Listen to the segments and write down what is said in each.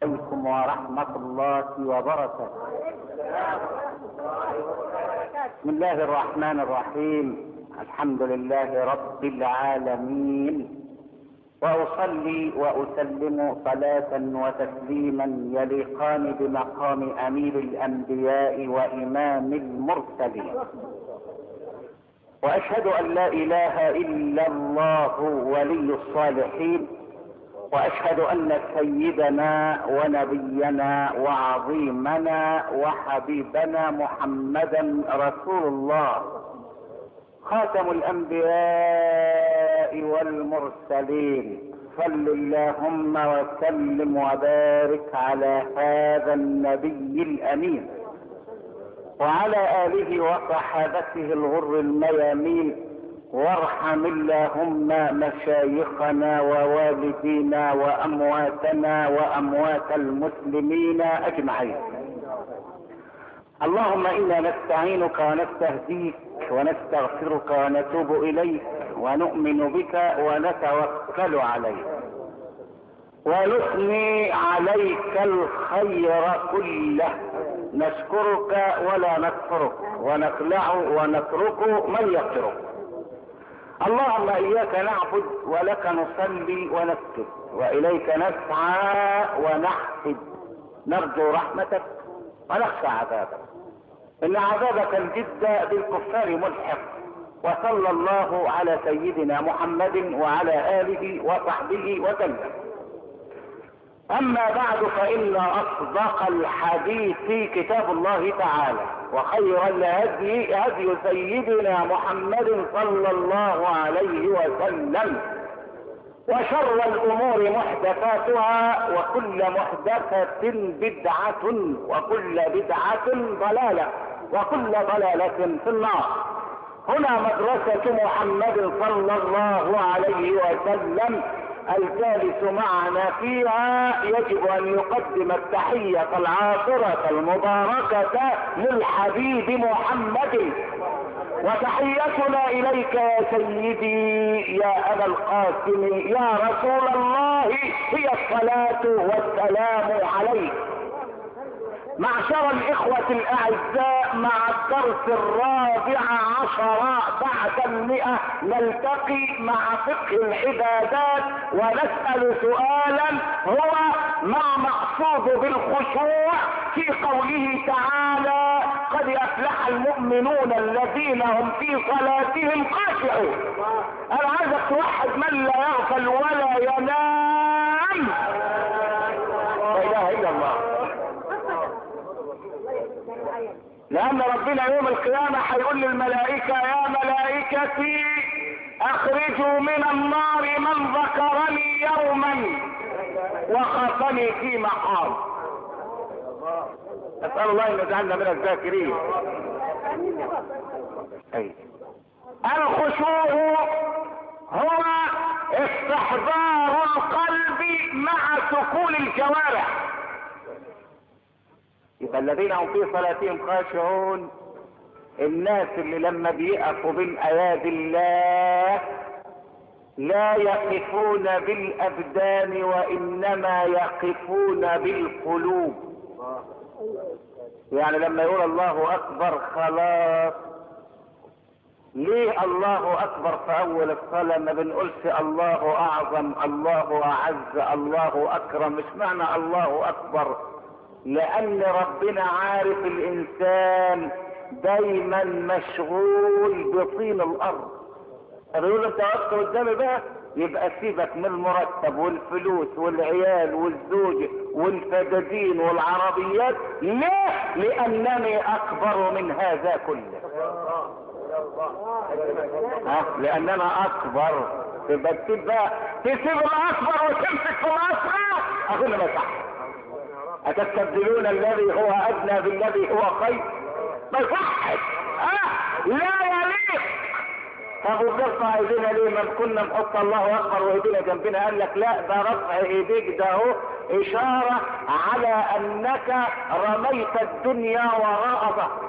عليكم ورحمة الله وبركاته. بسم الله الرحمن الرحيم. الحمد لله رب العالمين، وأصلي وأسلم صلاة وتسليما يليقان بمقام أمير الأنبياء وإمام المرسلين، وأشهد أن لا إله إلا الله ولي الصالحين، وأشهد أن سيدنا ونبينا وعظيمنا وحبيبنا محمدا رسول الله، خاتم الأنبياء والمرسلين. صل اللهم وسلم وبارك على هذا النبي الأمين وعلى آله وصحابته الغر الميامين، وارحم اللهم مشايخنا ووالدينا وأمواتنا وأموات المسلمين أجمعين. اللهم إنا نستعينك ونستهديك ونستغفرك ونتوب إليك ونؤمن بك ونتوكل عليك ونثني عليك الخير كله، نشكرك ولا نكفرك ونخلع ونترك من يكفرك. اللهم إياك نعبد ولك نصلي ونسجد وإليك نسعى ونحفد، نرجو رحمتك ونخشى عذابك، إن عذابك الجد بالكفار ملحق. وصلى الله على سيدنا محمد وعلى آله وصحبه وسلم. أما بعد، فإن أصدق الحديث كتاب الله تعالى، وخير الهدي هدي سيدنا محمد صلى الله عليه وسلم، وشر الأمور محدثاتها، وكل محدثة بدعة، وكل بدعة ضلالة، وكل ضلالة في النار. هنا مدرسة محمد صلى الله عليه وسلم، الجالس معنا فيها يجب ان يقدم التحية العاطرة المباركة للحبيب محمد، وتحيتنا اليك يا سيدي يا ابا القاسم يا رسول الله هي الصلاة والسلام عليك. معشر الإخوة الأعزاء، مع الدرس 14 بعد 100 نلتقي مع فقه العبادات، ونسأل سؤالا هو ما مقصود بالخشوع في قوله تعالى: قد أفلح المؤمنون الذين هم في صلاتهم خاشعون. أنا عايزك توحد من لا يغفل ولا ينام. لا إله إلا الله. لأن ربنا يوم القيامة هيقول للملائكة: يا ملائكتي أخرجوا من النار من ذكرني يوما وخافني في مقام. أسأل الله أن يجعلنا من الذاكرين. الخشوع هو استحضار القلب مع سكون الجوارح. يبقى الذين هم في صلاتهم خاشعون، الناس اللي لما بيقفوا بين ايادي الله لا يقفون بالابدان وانما يقفون بالقلوب. يعني لما يقول الله اكبر خلاص. ليه الله اكبر في اول الصلاة ما بنقولش الله اعظم، الله اعز، الله اكرم؟ مش معنى الله اكبر، لأن ربنا عارف الإنسان دايما مشغول بطين الأرض. فبيقول: أنت وقت قدامي بقى، يبقى سيبك من المرتب والفلوس والعيال والزوج والفدادين والعربيات. ليه؟ لأنني أكبر من هذا كله. لأننا أكبر. تبقى تسيب الأكبر وتمسك في الأصغر. أقول ما صح. أتستبدلون الذي هو أدنى بالذي هو خير؟ ما يصحش. لا يليق. طب وبنرفع ايدينا ليه؟ ما كنا نحط الله اكبر وايدينا جنبنا. قال لك لا، ده رفع ايديك ده هو اشارة على انك رميت الدنيا وراء ظهرك.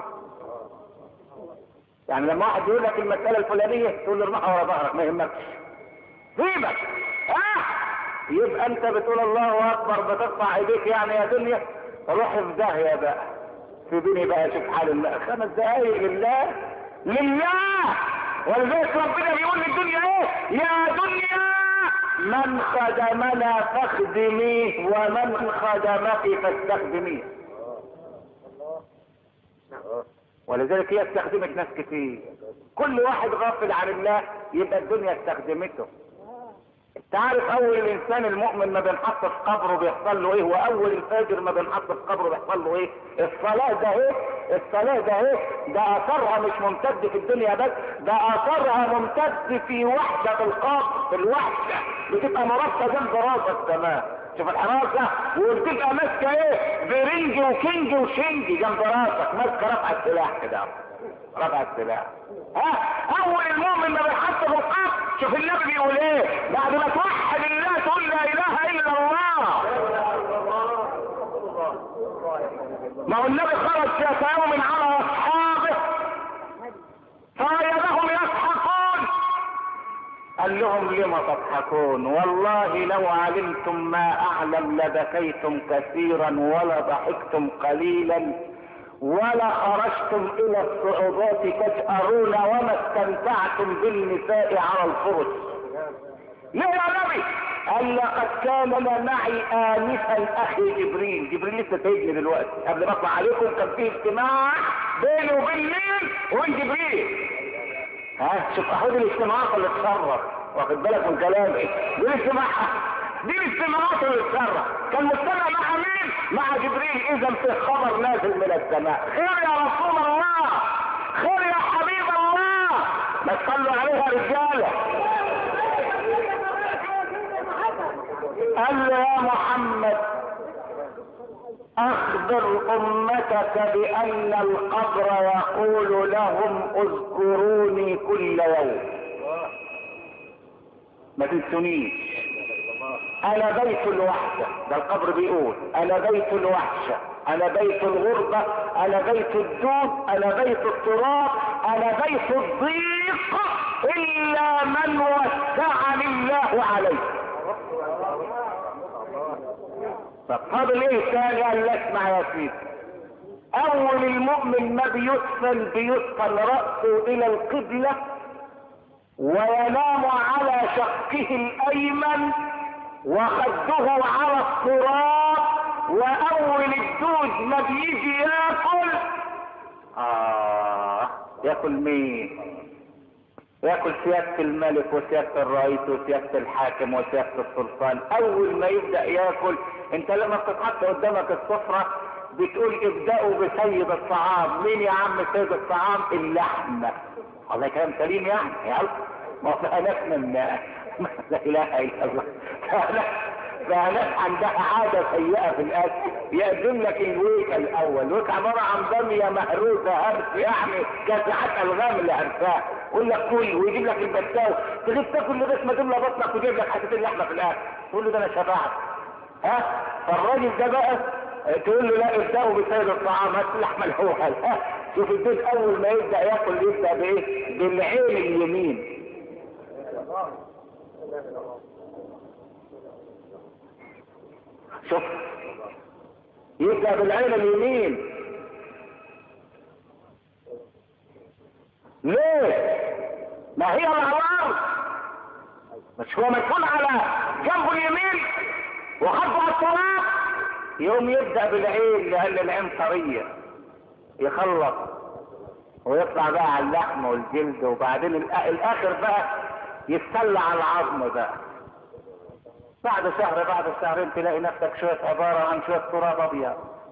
يعني لما واحد يقول لك المسألة الفلانية تقول له ارمحها ورا ظهرك، ما يهمكش، سيبك. يبقى انت بتقول الله اكبر بترفع ايديك يعني يا دنيا، روح في داهيه بقى. سيبيني بقى اشوف حال الله 5 دقايق لله لله. ولذلك ربنا بيقول للدنيا ايه؟ يا دنيا من خدمنا فاخدميه ومن خدمك فاستخدميه. ولذلك هي استخدمت ناس كتير، كل واحد غافل عن الله يبقى الدنيا استخدمته. انت عارف اول الانسان المؤمن ما بينحط في قبره بيحصل له ايه، واول الفاجر ما بينحط في قبره بيحصل له ايه؟ الصلاة ده ايه؟ الصلاة ده ايه؟ ده اثرها مش ممتد في الدنيا بس، ده اثرها ممتد في وحدة القبر، في الوحدة بتبقى مرصة جنب راسك كمان. شوف الحراسة، وبتبقى ماسكة ايه؟ برنج وكينج وشنج جنب راسك، ماسكة رفع السلاح كده، رفع السلاح. اول المؤمن ما بيحط في القبر، شوف النبي بيقول ايه بعد ما توحد الله تقول لا اله الا الله. ما هو النبي خرج ذات يوم على اصحابه فوجدهم يضحكون، قال لهم لم تضحكون؟ والله لو علمتم ما اعلم لبكيتم كثيرا ولا ضحكتم قليلا ولا خرجتم الى الصعوبات تجأرون وما استمتعتم بالنساء على الفرش. ليه يا نبي؟ قال لقد كان معي آنفا اخي جبريل. جبريل لسه سايبني دلوقتي قبل ما اطلع عليكم، كان في اجتماع بيني وبين مين؟ وبين جبريل. شوف اخد الاجتماعات اللي تشرف، واخد بالك من كلامي؟ دي الاجتماعات اللي تشرف. كان مجتمع مع مين؟ مع جبريل. اذا في خبر نازل من السماء، خير يا رسول الله، خير يا حبيب الله، ما تصلوا عليها رجاله. قال له يا محمد اخبر امتك بان القبر يقول لهم اذكروني كل يوم، ما تنسونيش، انا بيت الوحدة. ده القبر بيقول انا بيت الوحشة، انا بيت الغربة، انا بيت الدود، انا بيت التراب، انا بيت الضيق الا من وسعني الله عليه. طب فاضل ايه تاني؟ قال لك اسمع يا سيدي، اول المؤمن ما بيدفن رأسه الى القبلة وينام على شقه الايمن وخده على التراب، واول الدود ما بيجي ياكل ياكل مين؟ ياكل سيادة الملك وسيادة الرئيس وسيادة الحاكم وسيادة السلطان. اول ما يبدأ ياكل، انت لما بتتحط قدامك السفرة بتقول ابدأوا بسيد الطعام. مين يا عم سيد الطعام؟ اللحمة. الله كلام سليم يعني، يلا ما فهمتنا من لا اله الا الله. فناس عندها عادة سيئة في الاكل، يقدم لك الويكة الاول، ويك عبارة عن بامية مهروسة هرس يعني كاسحات الغام اللي هرساها، يقول لك كل ويجيب لك البتاو، تجيب تاكل لغايه ما تملى بطنك ويجيب لك حتتين لحمة في الاخر، تقول له ده انا شبعت. فالراجل ده بقى تقول له لا ابدأوا بسيد الطعام، هات اللحمة الاول. شوف البيت اول ما يبدأ ياكل يبدأ بايه؟ بالعين اليمين. شوف يبدأ بالعين اليمين. ليه؟ ما هي الأعراض مش هو مسؤول على جنبه اليمين وخطه على التراب؟ يوم يبدأ بالعين لأن العين طرية، يخلص ويطلع بقى على اللحم والجلد، وبعدين الآخر بقى يتسلى على العظم بقى. بعد شهر بعد شهرين تلاقي نفسك شوية عبارة عن شوية تراب ابيض.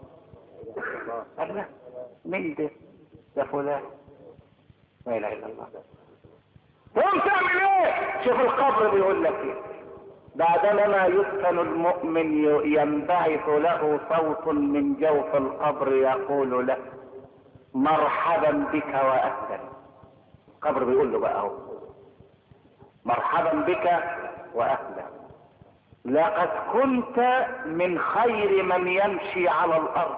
الله مين ده؟ يا فلان. لا اله الا الله. تقوم تعمل ايه؟ شوف القبر بيقول لك ايه. بعدما يدفن المؤمن ينبعث له صوت من جوف القبر يقول له مرحبا بك واهلا. القبر بيقول له بقى اهو مرحبا بك واهلا، لقد كنت من خير من يمشي على الارض.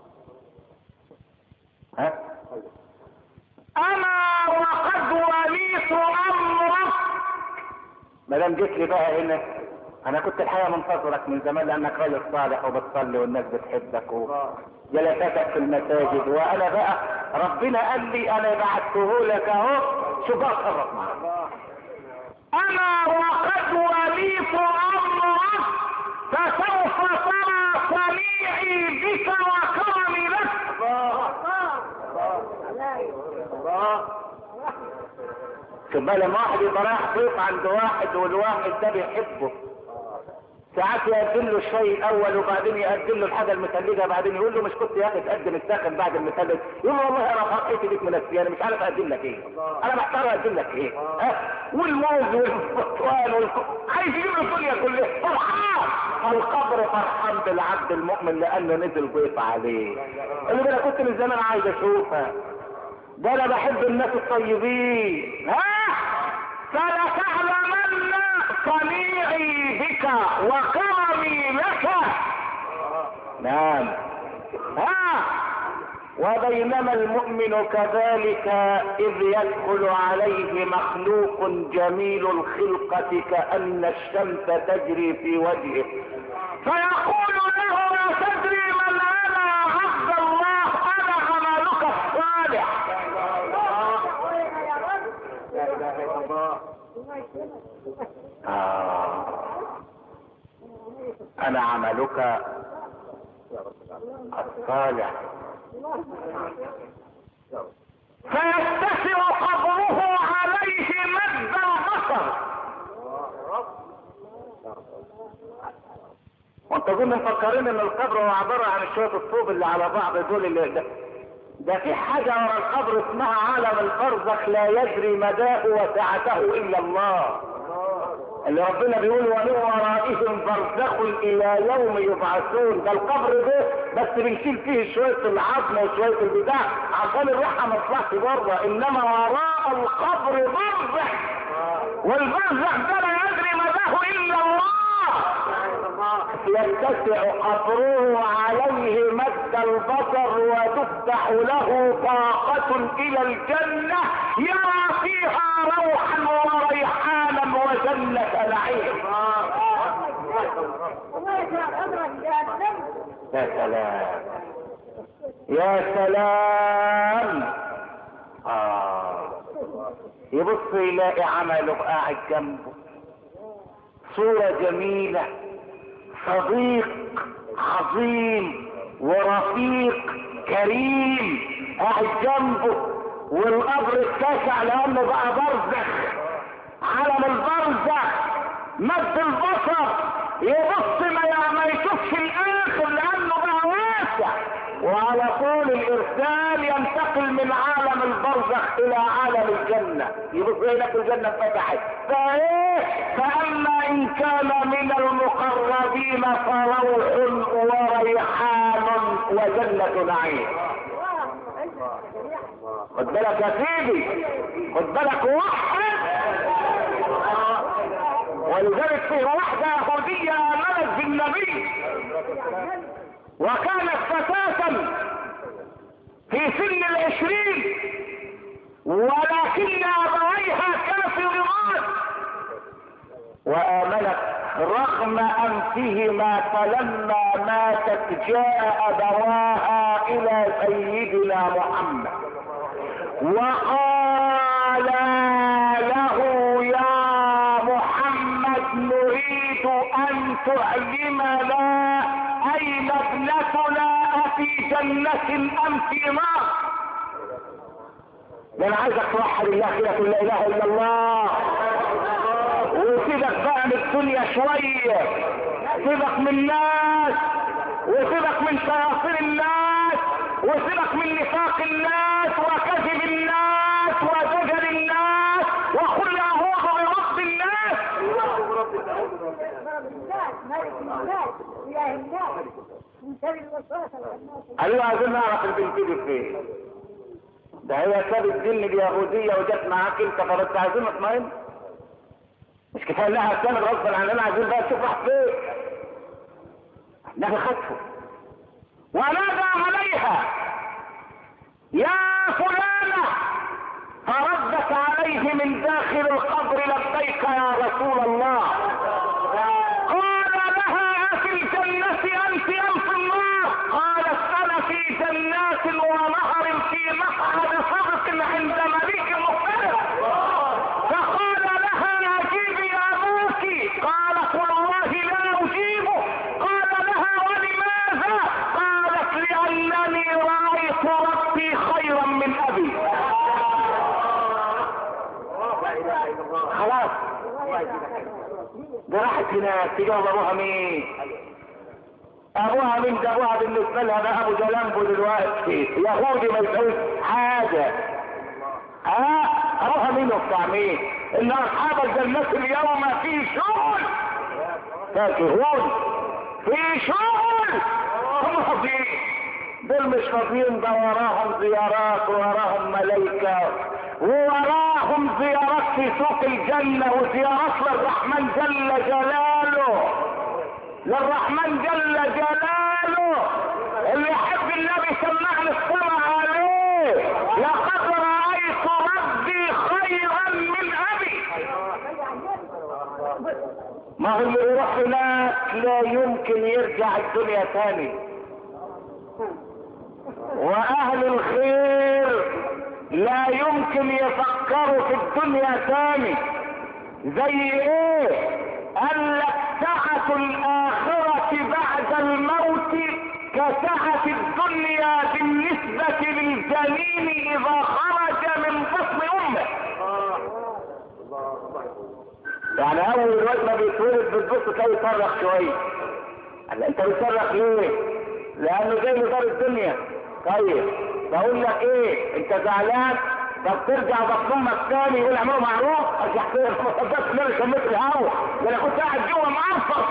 انا وقد وليت امرك. ما دام جيت لي بقى هنا انا كنت الحقيقه منتظرك من زمان لانك راجل صالح وبتصلي والناس بتحبك وجلساتك في المساجد، وانا بقى ربنا قال لي انا بعته لك اهو، شو بقى اتصرف معاك. انا وقد وليت امرك فسوف ترى صنيعي بك وكرمي لك. شوف بقى لما واحد يبقى رايح ضيف عند واحد والواحد ده بيحبه، ساعات يقدم له الشاي الاول وبعدين يقدم له الحاجه المثلجه، بعدين يقول له مش كنت يا اخي تقدم الساخن بعد المثلج؟ يقول له والله انا فرحتي بيك من السيارة، مش عارف اقدم لك ايه، انا محتار اقدم لك ايه. والموز والبرتقال عايز يجيب له الدنيا كلها فرحان. القبر فرحان بالعبد المؤمن لانه نزل ضيف عليه. اللي انا كنت من زمان عايز اشوفها، ده انا بحب الناس الطيبين. فلتعلمن صنيعي بك وكرمي لك. نعم. وبينما المؤمن كذلك إذ يدخل عليه مخلوق جميل الخلقة كأن الشمس تجري في وجهه فيقول له لا تدري من أنا عبد الله، أنا عملك الصالح. أنا عملك الصالح. فيتسع قبره عليه مد البصر. وانت كنا مفكرين ان القبر هو عبارة عن شوية الطوب اللي على بعض دول اللي ده في حاجة ورا القبر اسمها عالم البرزخ لا يجري مداه وسعته الا الله، اللي ربنا بيقول ومن ورائهم برزخ الى يوم يبعثون. ده القبر ده بس بنشيل فيه شويه العظم وشويه البتاع عشان الروح ما تطلعش بره، انما وراء القبر برزخ، والبرزخ ده لا يجري مداه الا الله. يتسع قبره عليه مد البصر وتفتح له طاقة الى الجنة يرى فيها روحا وريحانا وجنة نعيم. يا سلام يا سلام. يبص يلاقي عمله قاعد جنبه، صورة جميلة، صديق عظيم ورفيق كريم قاعد جنبه، والقبر اتسع لانه بقى برزخ، عالم البرزخ مد البصر، يبص ما يشوفش الاخر لانه بقى واسع، وعلى طول الارسال ينتقل من عالم البرزخ الى عالم الجنة، يبص هناك الجنة فتحت. فاما ان كان من المقربين فروح وريحان وجنة نعيم. خد بالك يا سيدي، خد بالك وحد. ولذلك فيه واحدة يهودية آمنت بالنبي وكانت فتاة في سن 20 ولكن أبويها كافران، وآمنت رغم أنفهما، فلما ماتت جاء أبواها إلى سيدنا محمد وقال له يا محمد نريد أن تعلمنا أين ابنتنا، أفي جنة أم في نار؟ ده أنا عايزك توحد الله كده، لا إله إلا الله، وسيبك بقى من الدنيا شوية، سيبك من الناس، وسيبك من شياطين الناس، وسيبك من نفاق الناس وكذب الناس وزجر الناس، وقل أعوذ برب الناس. قالوا عايزين نعرف البنت دي فين، ده هي سابت دين اليهودية وجت معاك انت، فبس عايزين نطمئن، مش كفايه انها كانت غصبا عننا، عايزين بقى نشوف راح فين. النبي خطفه ونادى عليها يا فلانة، فردت عليه من داخل القبر لبيك يا رسول الله. الجنة انت ام في النار؟ قالت انا في جنات ونهر في مقعد صدق عند مليك مقتدر. فقال لها اجيبي ابوك، قالت والله لا اجيبه. قال لها ولماذا؟ قالت لانني رايت ربي خيرا من ابي. خلاص ده راحت هناك تجاوب ابوها مين؟ ابوها مين؟ ده ابوها بالنسبه لها ده ابو جلامبو دلوقتي يهودي ما يسويش حاجه. ابوها مين وبتاع مين؟ ان اصحاب الجنه اليوم في شغل فاكهون، في شغل. هم فاضيين؟ دول مش فاضيين، ده وراهم زيارات ووراهم ملايكه ووراهم زيارات في سوق الجنة وزيارات للرحمن جل جلاله، للرحمن جل جلاله. اللي يحب النبي سمعني الصلاة عليه. لقد رأيت ربي خيرا من أبي. ما هو اللي يروح هناك لا يمكن يرجع الدنيا تاني. وأهل الخير لا يمكن يفكروا في الدنيا تاني. زي ايه؟ قال لك سعة الآخرة بعد الموت كسعة الدنيا بالنسبة للجنين إذا خرج من بطن أمه. يعني أول الوقت ما بيتولد بتبص تلاقي يصرخ شوية. قال أنت بتصرخ ليه؟ لأنه جاي له دار الدنيا. طيب بقول لك ايه؟ انت زعلان؟ طب ترجع بطن امك تاني يقول اعملوا معروف. ارجع فين؟ ما صدقت ان انا شميت الهوا، ده انا كنت قاعد جوه معرفص.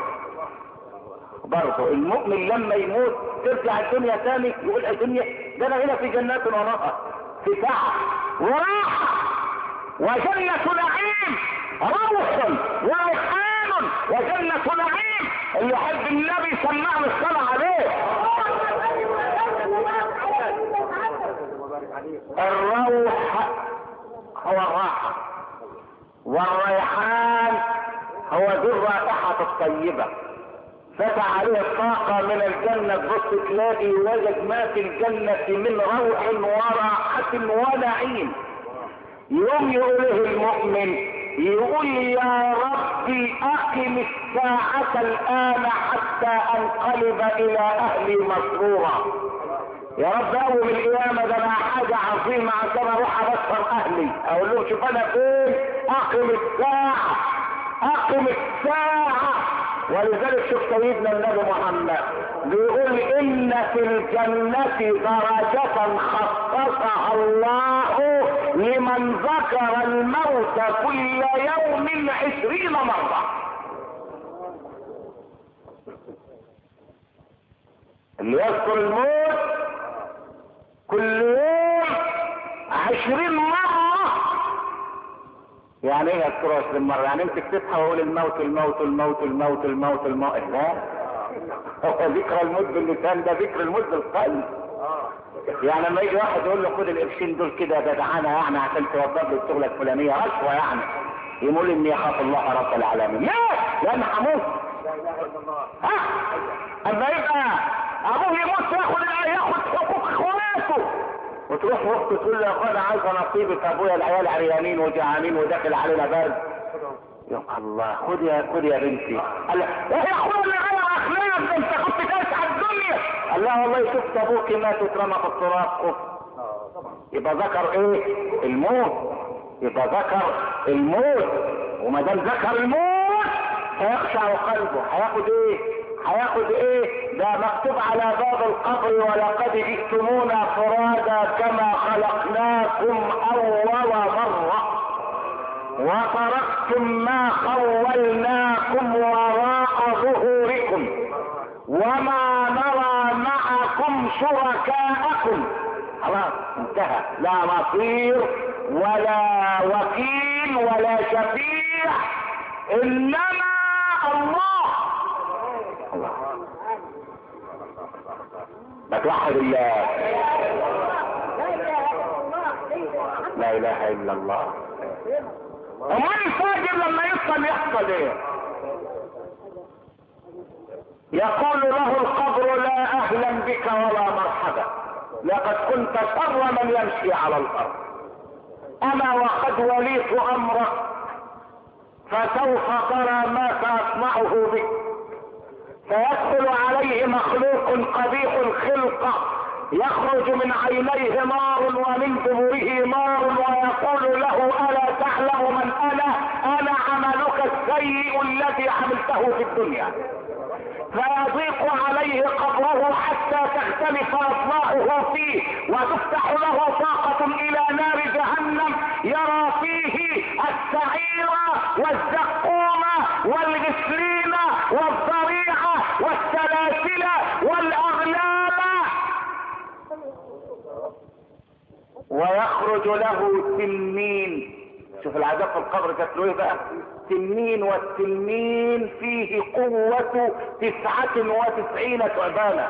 برضه المؤمن لما يموت ترجع الدنيا تاني يقول الدنيا ده انا هنا في جنات ونهر، في سعه وراحه وجنه نعيم، روح وريحان وجنه نعيم. اللي يحب النبي سمعنا الصلاه عليه. الروح هو الراحة، والريحان هو ذو الرائحة الطيبة. فتح عليه الطاقة من الجنة، تبص تلاقي وجد ما في الجنة من روح وراحة ونعيم. يوم يقوله المؤمن يقول يا ربي اقم الساعة الان حتى انقلب الى اهلي مسرورا. يا رب قوم القيامة، ده انا حاجة عظيمة عشان اروح ابشر اهلي، اقول لهم شوف انا فين. اقم الساعة، اقم الساعة. ولذلك شوف سيدنا النبي محمد بيقول ان في الجنة درجة خصصها الله لمن ذكر الموت كل يوم 20 مرة. اللي يذكر الموت كل يوم 20 مرة. يعني ايه يذكره 20 مرة؟ يعني امسك تصحى واقول الموت الموت الموت الموت الموت الموت. لا، هو ذكر الموت باللسان، ده ذكر الموت بالقلب. يعني لما يجي واحد يقول له خد القرشين دول كده جدعانه يعني عشان توضب لي الشغله الفلانيه رشوه يعني، يقول اني يخاف الله رب العالمين. ليه؟ لان هموت. اما يبقى ابوه يموت ياخد حقوق اخواته، وتروح اخته تقول له يا اخويا انا عايزه نصيبي في ابويا، العيال عريانين وجعانين وداخل علينا برد. يا الله خد يا بنتي. قال له ايه يا اخويا اللي غير اخلاق ده، انت كنت جالس على الدنيا. قال لها والله شفت ابوك مات واترمى في التراب. يبقى ذكر ايه؟ الموت. يبقى ذكر الموت، وما دام ذكر الموت هيخشع قلبه. هياخد ايه؟ هياخد ايه؟ ده مكتوب على باب القبر ولقد جئتمونا فرادا كما خلقناكم اول مرة وتركتم ما خولناكم وراء ظهوركم وما نرى معكم شركاءكم. خلاص انتهى، لا نصير ولا وكيل ولا شفيع انما الله. بتوحد الله، لا اله الا الله. امال الفاجر لما يحصل ايه؟ يقول له القبر: لا اهلا بك ولا مرحبا، لقد كنت شر من يمشي على الارض، انا وقد وليت امرك فسوف ترى ما ساصنعه بك. فيدخل عليه مخلوق قبيح الخلقة يخرج من عينيه نار ومن دبره نار، ويقول له: الا تعلم من انا عملك السيء الذي عملته في الدنيا. فيضيق عليه قبره حتى تختلف اصبعه فيه، وتفتح له طاقة الى نار جهنم يرى فيه السعير والزقوم والغسلين والضريع والسلاسل والاغلال، ويخرج له تنين. شوف العذاب في القبر كانت له ايه بقى؟ تنين، والتنين فيه قوة 99 ثعبانا.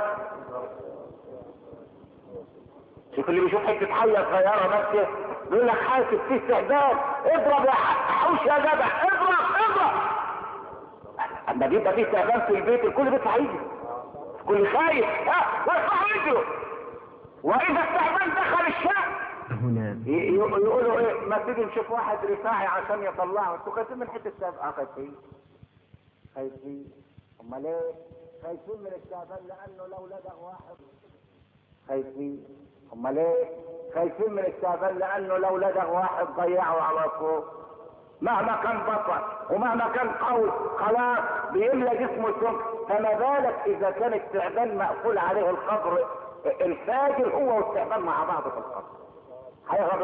شوف اللي بيشوف حتة حية صغيرة نفسه يقول لك حاسب فيه استعداد، اضرب يا حوش يا جدع، اضرب. اما بيبقى فيه استعداد في البيت الكل بيطلع يجري، الكل خايف، ويطلعوا يجروا. واذا استعداد دخل الشام يقولوا ايه؟ ما تيجي نشوف واحد رفاعي عشان يطلعه. انتوا خايفين من حته السابقه؟ خايفين. امال ايه؟ خايفين من التعبان لانه لو لدغ واحد. خايفين. امال ايه؟ خايفين من التعبان لانه لو لدغ واحد ضيعه على طول. مهما كان بطل ومهما كان قوي خلاص بيملى جسمه سم. فما بالك اذا كان التعبان مقفول عليه القبر؟ الفاجر هو والتعبان مع بعض في القبر، هيهرب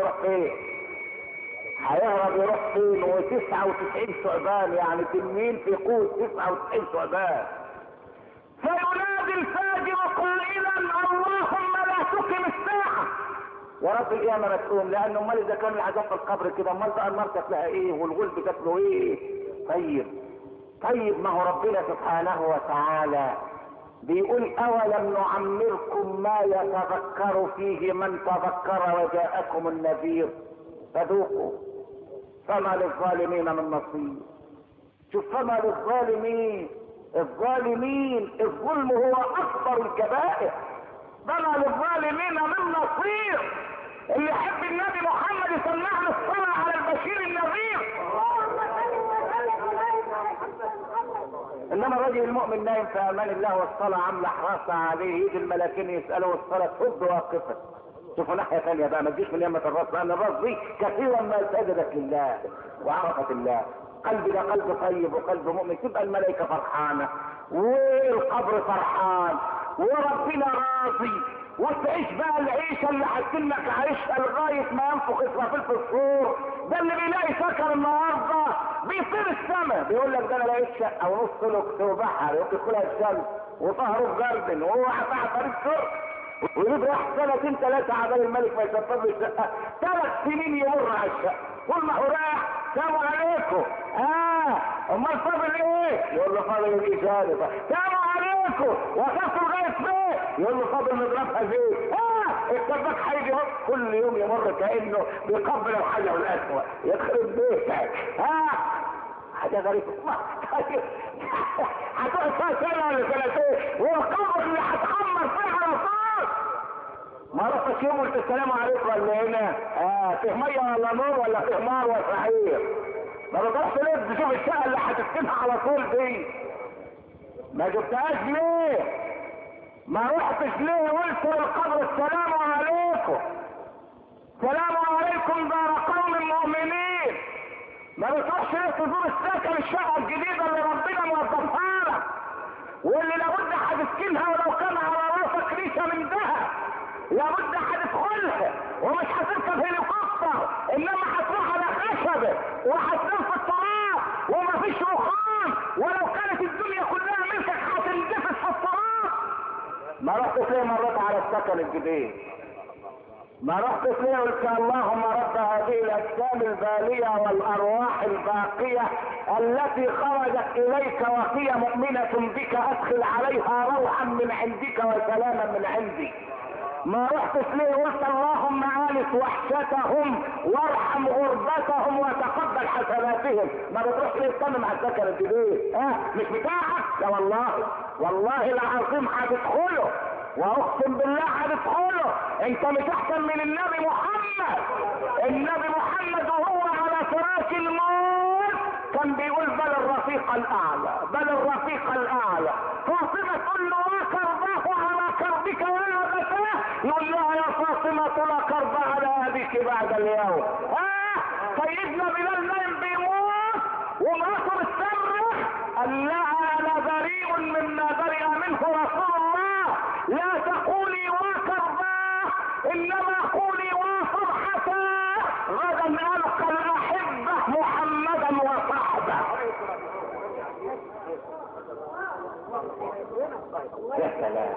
يروح فين؟ و99 ثعبان، يعني تنين في قوة 99 ثعبان. فينادي الفاجر قائلا: اللهم لا تقم الساعة. ورب القيامة مسؤول، لأنه امال إذا كان العذاب في القبر كده امال بقى النار كانت لها إيه والغلب كانت له إيه؟ طيب ما هو ربنا سبحانه وتعالى بيقول: اولم نعمركم ما يتذكر فيه من تذكر وجاءكم النذير فذوقوا فما للظالمين من نصير. شوف، فما للظالمين، الظلم هو اكبر الكبائر، فما للظالمين من نصير. اللي يحب النبي محمد يسمع له الصلاة على البشير النذير. انما الرجل المؤمن نايم في امان الله والصلاة عاملة حراسة عليه، يجي الملاكين يسألوا والصلاة تفض واقفة. شوفوا ناحية ثانية بقى، ما تجيش من يمة الراس، لان الراس دي كثيرا ما سجدت لله وعرفت الله. قلبي ده قلب طيب وقلب مؤمن، تبقى الملائكة فرحانة والقبر فرحان وربنا راضي، وتعيش بقى العيشة اللي هتكلك عايشها لغاية ما ينفخ اسرافيل في الصور. ده اللي بيلاقي سكر النهارده بيطير السما، بيقول لك ده انا لقيت شقة ونص لوكس وبحر يدخلها الشمس وطهره في جاردن وهو على طريق سر، ويجيب راح 2-3 عبال الملك ما يسفر له الشقة. 3 سنين يمر على الشقة، كل ما هو رايح: سلام عليكم. امال فاضل ايه؟ يقول له: فاضل الاجابة. سلام عليكم. وصلت لغاية فين؟ يقول له: فاضل نضربها زيت. السباك هيجي كل يوم يمر كانه بيقبل الحجر الاسود. يخرب بيتك. حاجة غريبة. هتقعد فيها سنة ولا سنتين والقبر اللي هتخمر فيها على طول. ما عرفتش يوم قلت السلام عليكم ولا هنا؟ فيه ميه ولا نور ولا فيه نار وسعير؟ ما بتروحش ليه تشوف الشقه اللي هتسكنها على طول دي؟ ما جبتهاش ليه؟ ما رحتش ليه قلت للقبر: السلام عليكم، سلام عليكم دار قوم مؤمنين؟ ما بتروحش ليه تزور السكن الشقه الجديده اللي ربنا موظفها لك واللي لابد هتسكنها ولو كان على راسك ريشه من ذهب؟ لابد هتدخلها ومش هتركب هليكوبتر، انما هتروح على خشبه وهتنام في التراب ومفيش رخام، ولو كانت الدنيا كلها ملكك هتندفس في التراب. ما رحتش ليه مريت على السكن الجديد؟ ما رحتش ليه قلت: اللهم رب هذه الاجسام الباليه والارواح الباقيه التي خرجت اليك وهي مؤمنه بك، ادخل عليها روحا من عندك وسلاما من عندي. ما رحتش ليه قلت: اللهم آنس وحشتهم وارحم غربتهم وتقبل حسناتهم؟ ما بتروحش ليه تطمن على السكن الجديد؟ مش بتاعك؟ لا والله العظيم هتدخله، واقسم بالله هتدخله. انت مش احسن من النبي محمد. النبي محمد وهو على فراش الموت كان بيقول بل الرفيق الاعلى، بل الرفيق الاعلى. فاطمه تقول له وكرباه على كربك ولا بكاه، يقول لها يا فاطمه لا كرب على ابيك بعد اليوم. سيدنا بلال نايم بيموت ومراته بتصرخ، قال لها انا بريء مما برئ منه رسول الله، لا تقولي وكرباه انما قولي وفرحته، غدا القى الاحبه محمدا وصحبه. يا سلام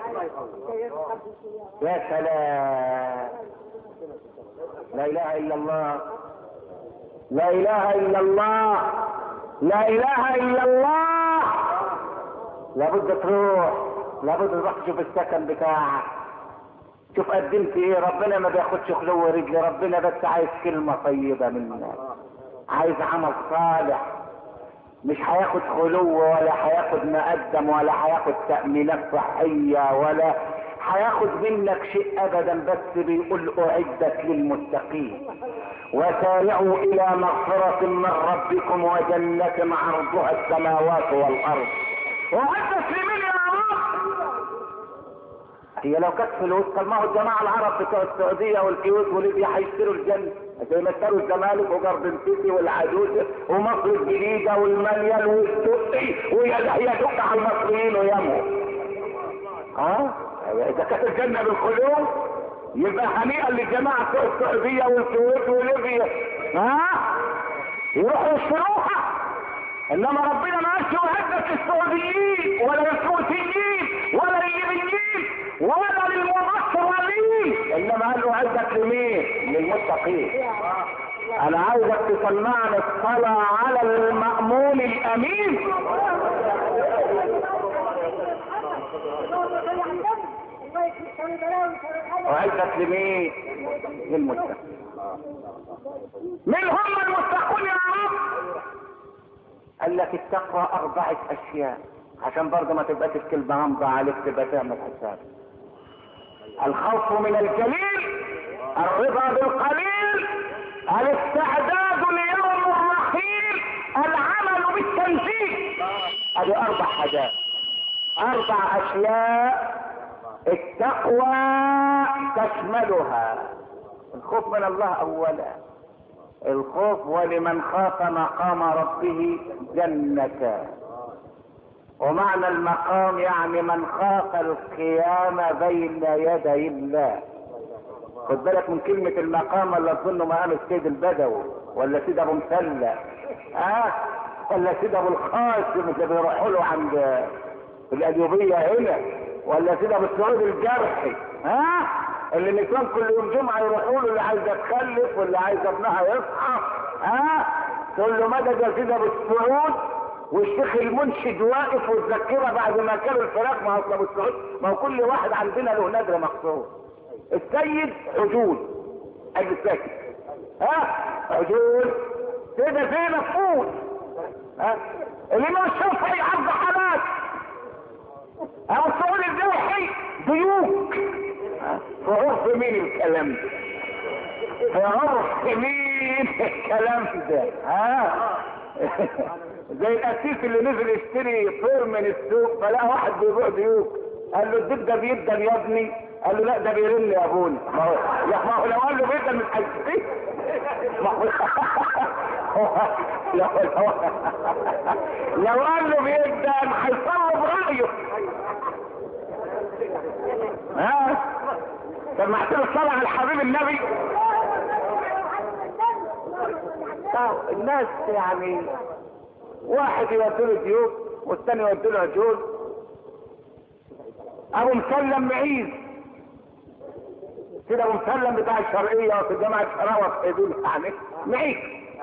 يا سلام، لا اله الا الله، لا اله الا الله، لا اله الا الله. لابد تروح، لابد تروح تشوف السكن بتاعك، شوف قدمت ايه. ربنا ما بياخدش خلو رجل، ربنا بس عايز كلمة طيبة منك، عايز عمل صالح. مش هياخد خلو ولا هياخد مقدم ولا هياخد تأمينات صحية ولا هياخد منك شيء ابدا، بس بيقول اعدت للمتقين وسارعوا الى مغفرة من ربكم وجنة عرضها السماوات والارض. اعدت لمين يا رب؟ هي لو كانت فلوس كان ما هو الجماعة العرب بتوع السعودية والكويت وليبيا هيشتروا الجنة زي ما اشتروا الزمالك وجاردن سيتي والعجوز ومصر الجديدة والمليان والسقي ويدق على المصريين ويموا. اذا كانت الجنة بالخلود يبقى هنيئا للجماعة بتوع السعودية والكويت وليبيا يروحوا يشتروها. انما ربنا ما قالش يهدك للسعوديين ولا للكويتيين ولا للليبيين ولا للمصريين، انما قال له عدك لمين؟ للمتقين. انا عايزك تسمعني الصلاة على المأمون الامين. وعدك لمين؟ للمتقين. من هم المتقون يا رب؟ قال لك التقوى 4 اشياء عشان برضه ما تبقاش الكلمة غامضة عليك، تبقى تعمل حساب. الخوف من الجليل، الرضا بالقليل، الاستعداد ليوم الرحيل، العمل بالتنفيذ. ادي 4 حاجات، 4 اشياء التقوى تشملها. الخوف من الله اولا، الخوف ولمن خاف مقام ربه جنتان. ومعنى المقام يعني من خاف القيام بين يدي الله. خد بالك من كلمة المقام، ولا تظن مقام السيد البدوي ولا سيد ابو مسلة ولا سيد ابو القاسم اللي بيروحوا له عند الايوبية هنا، ولا سيد ابو السعود الجرحي اللي النسوان كل يوم جمعة يروحوا له، اللي عايزة تخلف واللي عايزة ابنها يصحى تقول له مدد يا سيد ابو السعود. والشيخ المنشد واقف والذكرة بعد ما كانوا الفراق. ما هو ابو السعود، ما هو كل واحد عندنا له نادر مقصود. السيد عجول، اجل الساكت عجول. سيدة زينب فوز، الامام الشافعي عبد حماد، ابو السعود الجوحي ديوك. في عرف مين الكلام ده؟ في عرف مين الكلام ده؟ زي الاسيس اللي نزل يشتري طير من السوق فلقى واحد بيبيع ديوك، قال له الديب ده بيدن يا ابني، قال له لا ده بيرن يا ابونا. ما هو لو قال له بيدن مش هيشتري. لو قال له بيدن هيصلب رايه. سمعت له الصلاة على الحبيب النبي. الناس يعني واحد يودله ديوك والثاني يودله عجول. ابو مسلم معيز كده، ابو مسلم بتاع الشرقية وفي جامعة شراوة في دول يعني معيز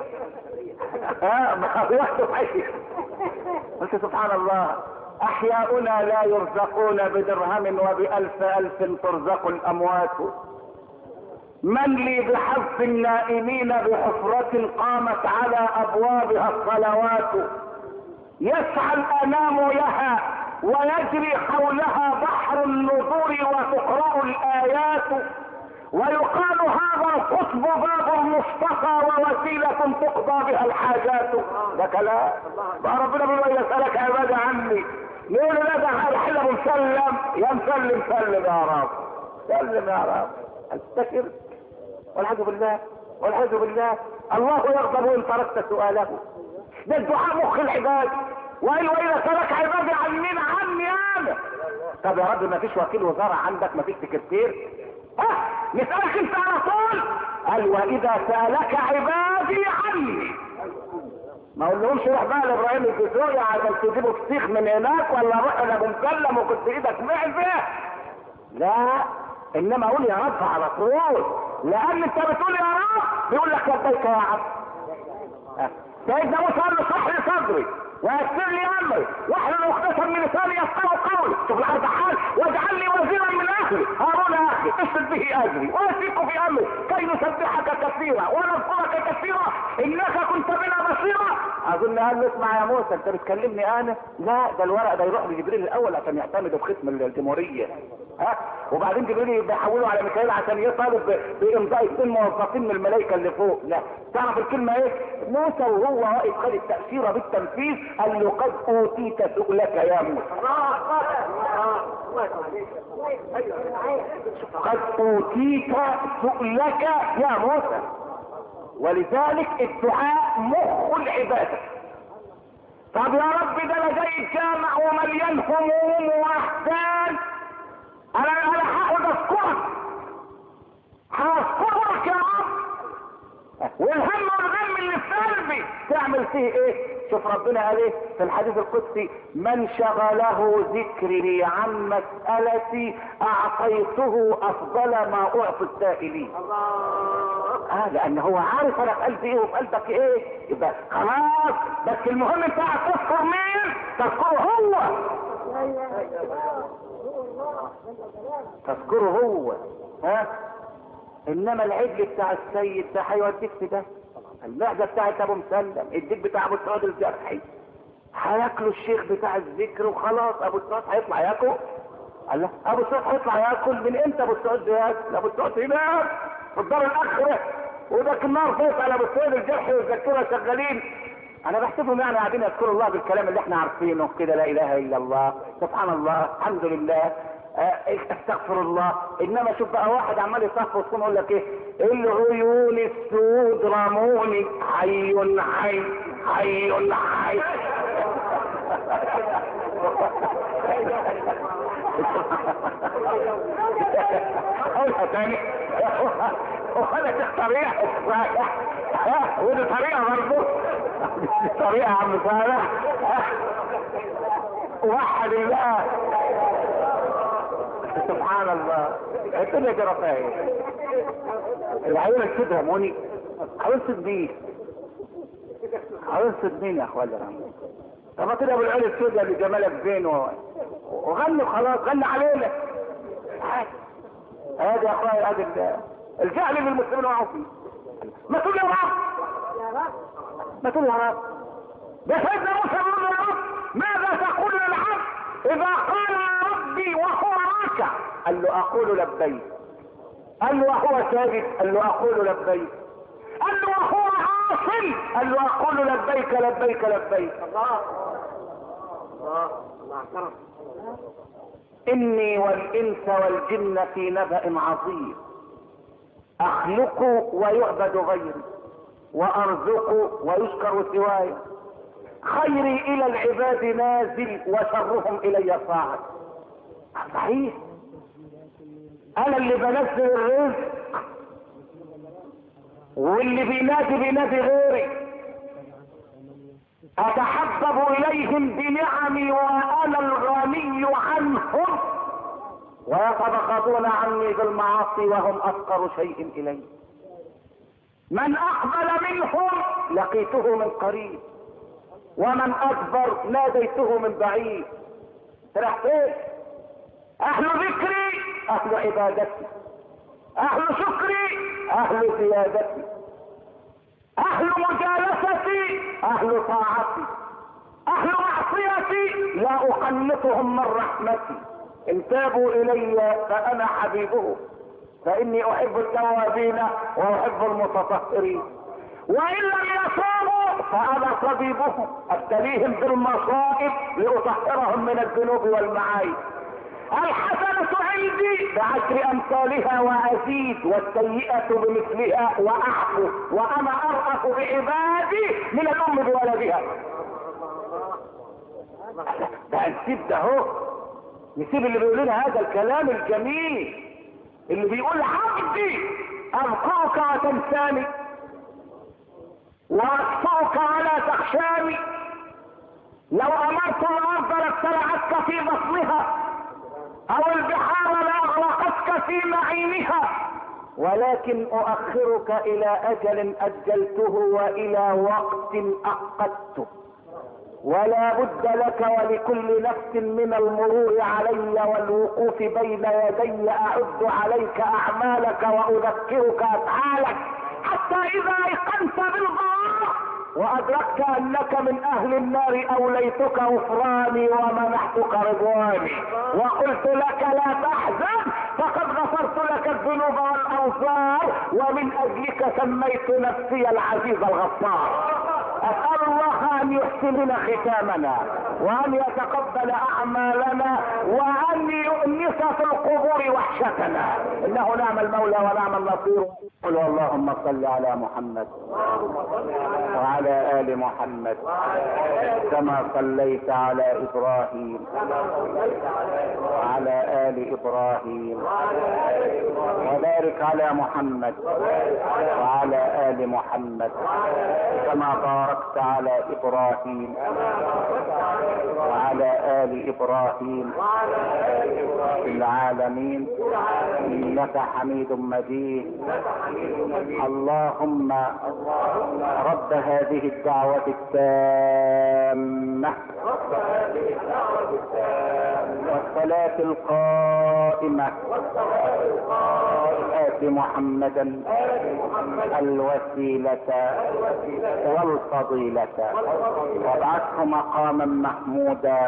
قلت سبحان الله، احياؤنا لا يرزقون بدرهم وبألف ألف ترزق الاموات. من لي بحظ النائمين بحفرة قامت على ابوابها الصلوات. يسعى الانام لها ويجري حولها بحر النذور وتقرأ الايات ويقال هذا القطب باب المصطفى ووسيلة تقضى بها الحاجات. ده كلام بقى ربنا بيقول يسألك عبادي عني، يقول له لا ده الحل ابو مسلم، يا مسلم سلم يا رب، سلم يا رب. استشر والعياذ بالله والعياذ بالله. الله يغضب ان تركت سؤاله. ده الدعاء مخ العباد. واذا سألك عبادي عن مين؟ عني انا. طب يا رب ما فيش وكيل وزارة عندك؟ ما فيش سكرتير؟ نسألك انت على طول. قال واذا سألك عبادي عني. ما اقولهمش روح بقى لابراهيم الدسوقي عشان تجيبوا فسيخ من هناك، ولا روح لابو مسلم وكنت ايدك معزه. لا، انما اقول يا رب على طول، لان انت بتقول يا رب بيقول لك لبيك يا عبد. سيدنا موسى قال له اشرح لي صدري ويسر لي امري واحلل عقدة من لساني يفقهوا قولي. شوف الارض حال. واجعل لي وزيرا من اهلي هارون اخي اشد به اجري واشركه في امري كي نسبحك كثيرا ونذكرك كثيرا انك كنت بنا بصيرا. اظن قال له اسمع يا موسى انت بتكلمني انا؟ لا، ده الورق ده يروح لجبريل الاول عشان يعتمدوا بختم الجمهوريه. وبعدين جبريل بيحولوا على ميكائيل عشان يطالب بامضاء 2 موظفين من الملائكه اللي فوق. لا، تعرف الكلمه ايه؟ موسى وهو واقف خد التأشيرة بالتنفيذ قال له قد اوتيت سؤلك يا موسى. قد اوتيت سؤلك يا موسى. ولذلك الدعاء مخ العبادة. طب يا رب ده انا جاي الجامع ومليان هموم واحزان، انا هقعد هذكرك يا رب، والهم والغم اللي في قلبي تعمل فيه ايه؟ شوف ربنا قال ايه في الحديث القدسي؟ من شغله ذكري عن مسألتي اعطيته افضل ما اعطي السائلين. لان هو عارف انا في قلبي ايه وفي قلبك ايه. يبقى خلاص، بس المهم انت هتذكر مين؟ تذكره هو، تذكره هو. انما العجل بتاع السيد ده هيوديك في ده. المعده بتاعت ابو مسلم، الديك بتاع ابو سعود الجرحي هياكلوا الشيخ بتاع الذكر وخلاص. ابو سعود هيطلع ياكل؟ الله، ابو سعود هيطلع ياكل من امتى؟ ابو سعود بياكل، ابو سعود هناك في الدار الاخره، وده النار فوق على ابو سعود الجرحي والذكوره شغالين. انا بحسبهم يعني قاعدين يذكروا الله بالكلام اللي احنا عارفينه كده، لا اله الا الله، سبحان الله، الحمد لله، استغفر الله. انما شوف بقى واحد عمال يصف ويصوم يقول لك ايه؟ العيون السود رموني حي حي حي حي. قولها تاني. وخلت الطريقة ودي طريقة برضه، دي طريقة يا عم صالح. وحد الله، سبحان الله. الدنيا دي رفاهية. العيون السود رموني، عيون سود مين؟ عيون سود مين يا اخوانا؟ طب كده ابو العيون السود اللي جمالك فين وغنوا خلاص، غنى علينا. هذا يا اخويا هذا الجهل اللي المسلمين وقعوا فيه. ما تقول يا رب، ما تقول يا رب. ده سيدنا موسى يقول يا رب ماذا تقول للعبد اذا قال يا ربي وهو راكع؟ قال له اقول لبيك. قال له وهو ساجد؟ قال له اقول لبيك. قال له وهو عاصم؟ قال له اقول لبيك لبيك لبيك. الله الله الله. اني والانس والجن في نبأ عظيم، اخلق ويعبد غيري وارزق ويشكر سواي، خيري الى العباد نازل وشرهم الي صاعد. صحيح، انا اللي بنزل الرزق واللي بينادي غيري، اتحبب اليهم بنعمي وانا الغني عنهم ويتبغضون عني بالمعاصي وهم افقر شيء الي. من اقبل منهم لقيته من قريب ومن ادبر ناديته من بعيد. راح فين؟ اهل ذكري اهل عبادتي، اهل شكري اهل زيادتي، اهل مجالستي اهل طاعتي، اهل معصيتي لا اقنطهم من رحمتي. ان تابوا الي فانا حبيبهم، فاني احب التوابين واحب المتطهرين. وان لم يصوموا فانا طبيبهم، ابتليهم بالمصائب لاطهرهم من الذنوب والمعايب. الحسنة عندي بعشر امثالها وازيد، والسيئة بمثلها واعفو، وانا ارأف بعبادي من الام بولدها. ده نسيب ده هو، نسيب اللي بيقول لنا هذا الكلام الجميل اللي بيقول عبدي اذكرك وتنساني واخفوك ولا تخشاني، لو امرت الارض لابتلعتك في بطنها او البحار لاغرقتك في معينها، ولكن اؤخرك الى اجل اجلته والى وقت اقدته، ولا بد لك ولكل نفس من المرور علي والوقوف بين يدي اعد عليك اعمالك واذكرك افعالك، حتى اذا ايقنت بالغار وادركت انك من اهل النار اوليتك غفراني ومنحتك رضواني وقلت لك لا تحزن فقد غفرت لك الذنوب والاوزار، ومن اجلك سميت نفسي العزيز الغفار. اسال الله ان يحسن لنا ختامنا وان يتقبل اعمالنا وان يؤنس في القبور وحشتنا، انه نعم المولى ونعم النصير. قل اللهم صل على محمد وعلى ال محمد كما صليت على ابراهيم وعلى ال ابراهيم، وبارك على محمد وعلى ال محمد كما باركت على ابراهيم وعلى ال ابراهيم في العالمين انك حميد مجيد. اللهم رب هذه الدعوة التامة والصلاة القائمة آت محمدا الوسيلة والفضيلة وابعثه مقاما محمودا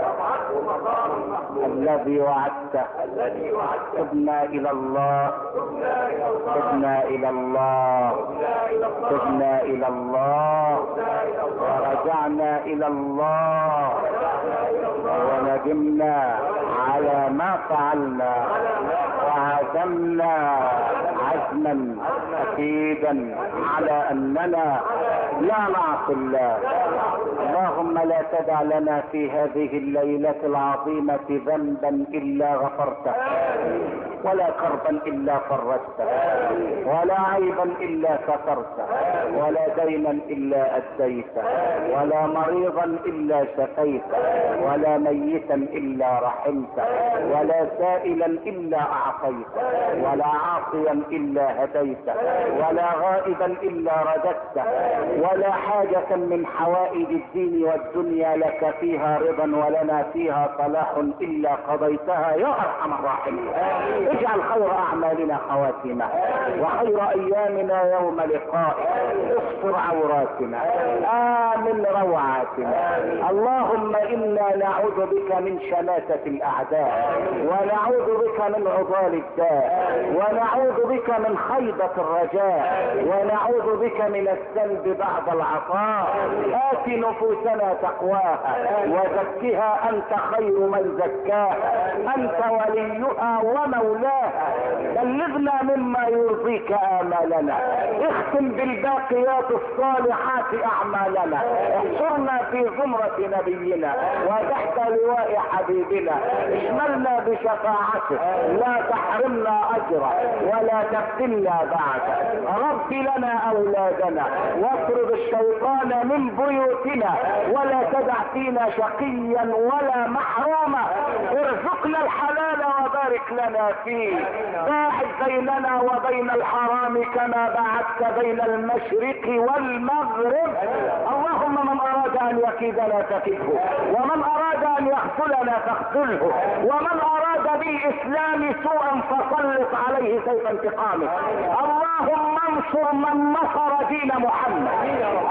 الذي وعدته. تبنا الى الله، تبنا الى الله، تبنا الى الله، ورجعنا الى الله، وندمنا على ما فعلنا، وعزمنا عزما اكيدا على اننا لا نعصي الله. اللهم لا تدع لنا في هذه الليلة العظيمة ذنبا الا غفرته، ولا كربا الا فرجته، ولا عيبا الا سترته، ولا دينا الا اديته، ولا مريضا الا شفيته، ولا ميتا الا رحمته، ولا سائلا الا اعطيته، ولا عاصيا الا هديته، ولا غائبا الا رددته، ولا حاجة من حوائج الدين والدنيا لك فيها رضا ولنا فيها صلاح الا قضيتها يا ارحم الراحمين. اجعل خير اعمالنا خواتمه وخير ايامنا يوم لقائك، استر عوراتنا، امن روعاتنا. اللهم انا نعوذ بك من شماتة الاعداء، ونعوذ بك من عضال الداء، ونعوذ بك من خيبة الرجاء، ونعوذ بك من السلب بعد العطاء. آت نفوسنا تقواها وزكها انت خير من زكاها، انت وليها ومولاها. بلغنا مما يرضيك آمالنا، اختم بالباقيات الصالحات اعمالنا، احشرنا في زمرة نبينا وتحت لواء حبيبنا، اشملنا بشفاعته، لا تحرمنا اجره ولا تفتنا بعده. رب لنا اولادنا واطرد الشيطان من بيوتنا، ولا تدع فينا شقيا ولا محروما. ارزقنا الحلال وبارك لنا فيه، باعد بيننا وبين الحرام كما باعدت بين المشرق والمغرب. اللهم من اراد ان يكيدنا فكده، ومن اراد ان يخذلنا فاخذله، ومن اراد بالاسلام سوءا فسلط عليه سيف انتقامه. اللهم انصر من نصر دين محمد.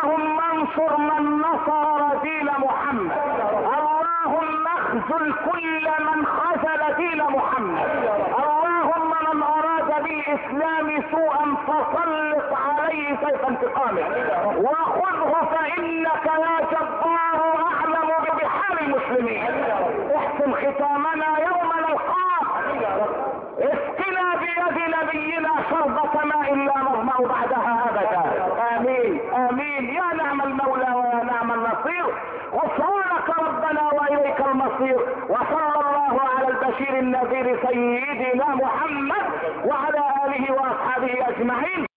اللهم انصر من نصر دين محمد، اللهم اخذل كل من خذل دين محمد، اللهم من اراد بالاسلام سوءا فسلط عليه سيف انتقامه وخذه فانك يا جبار اعلم بحال المسلمين. احسن ختامنا يوم نلقاك، اسقنا بيد نبينا شربة ماء لا نظمأ بعدها ابدا. امين امين. يا نعم المولى ويا نعم النصير، غفرانك ربنا واليك المصير. وصلى الله على البشير النذير سيدنا محمد وعلى اله واصحابه اجمعين.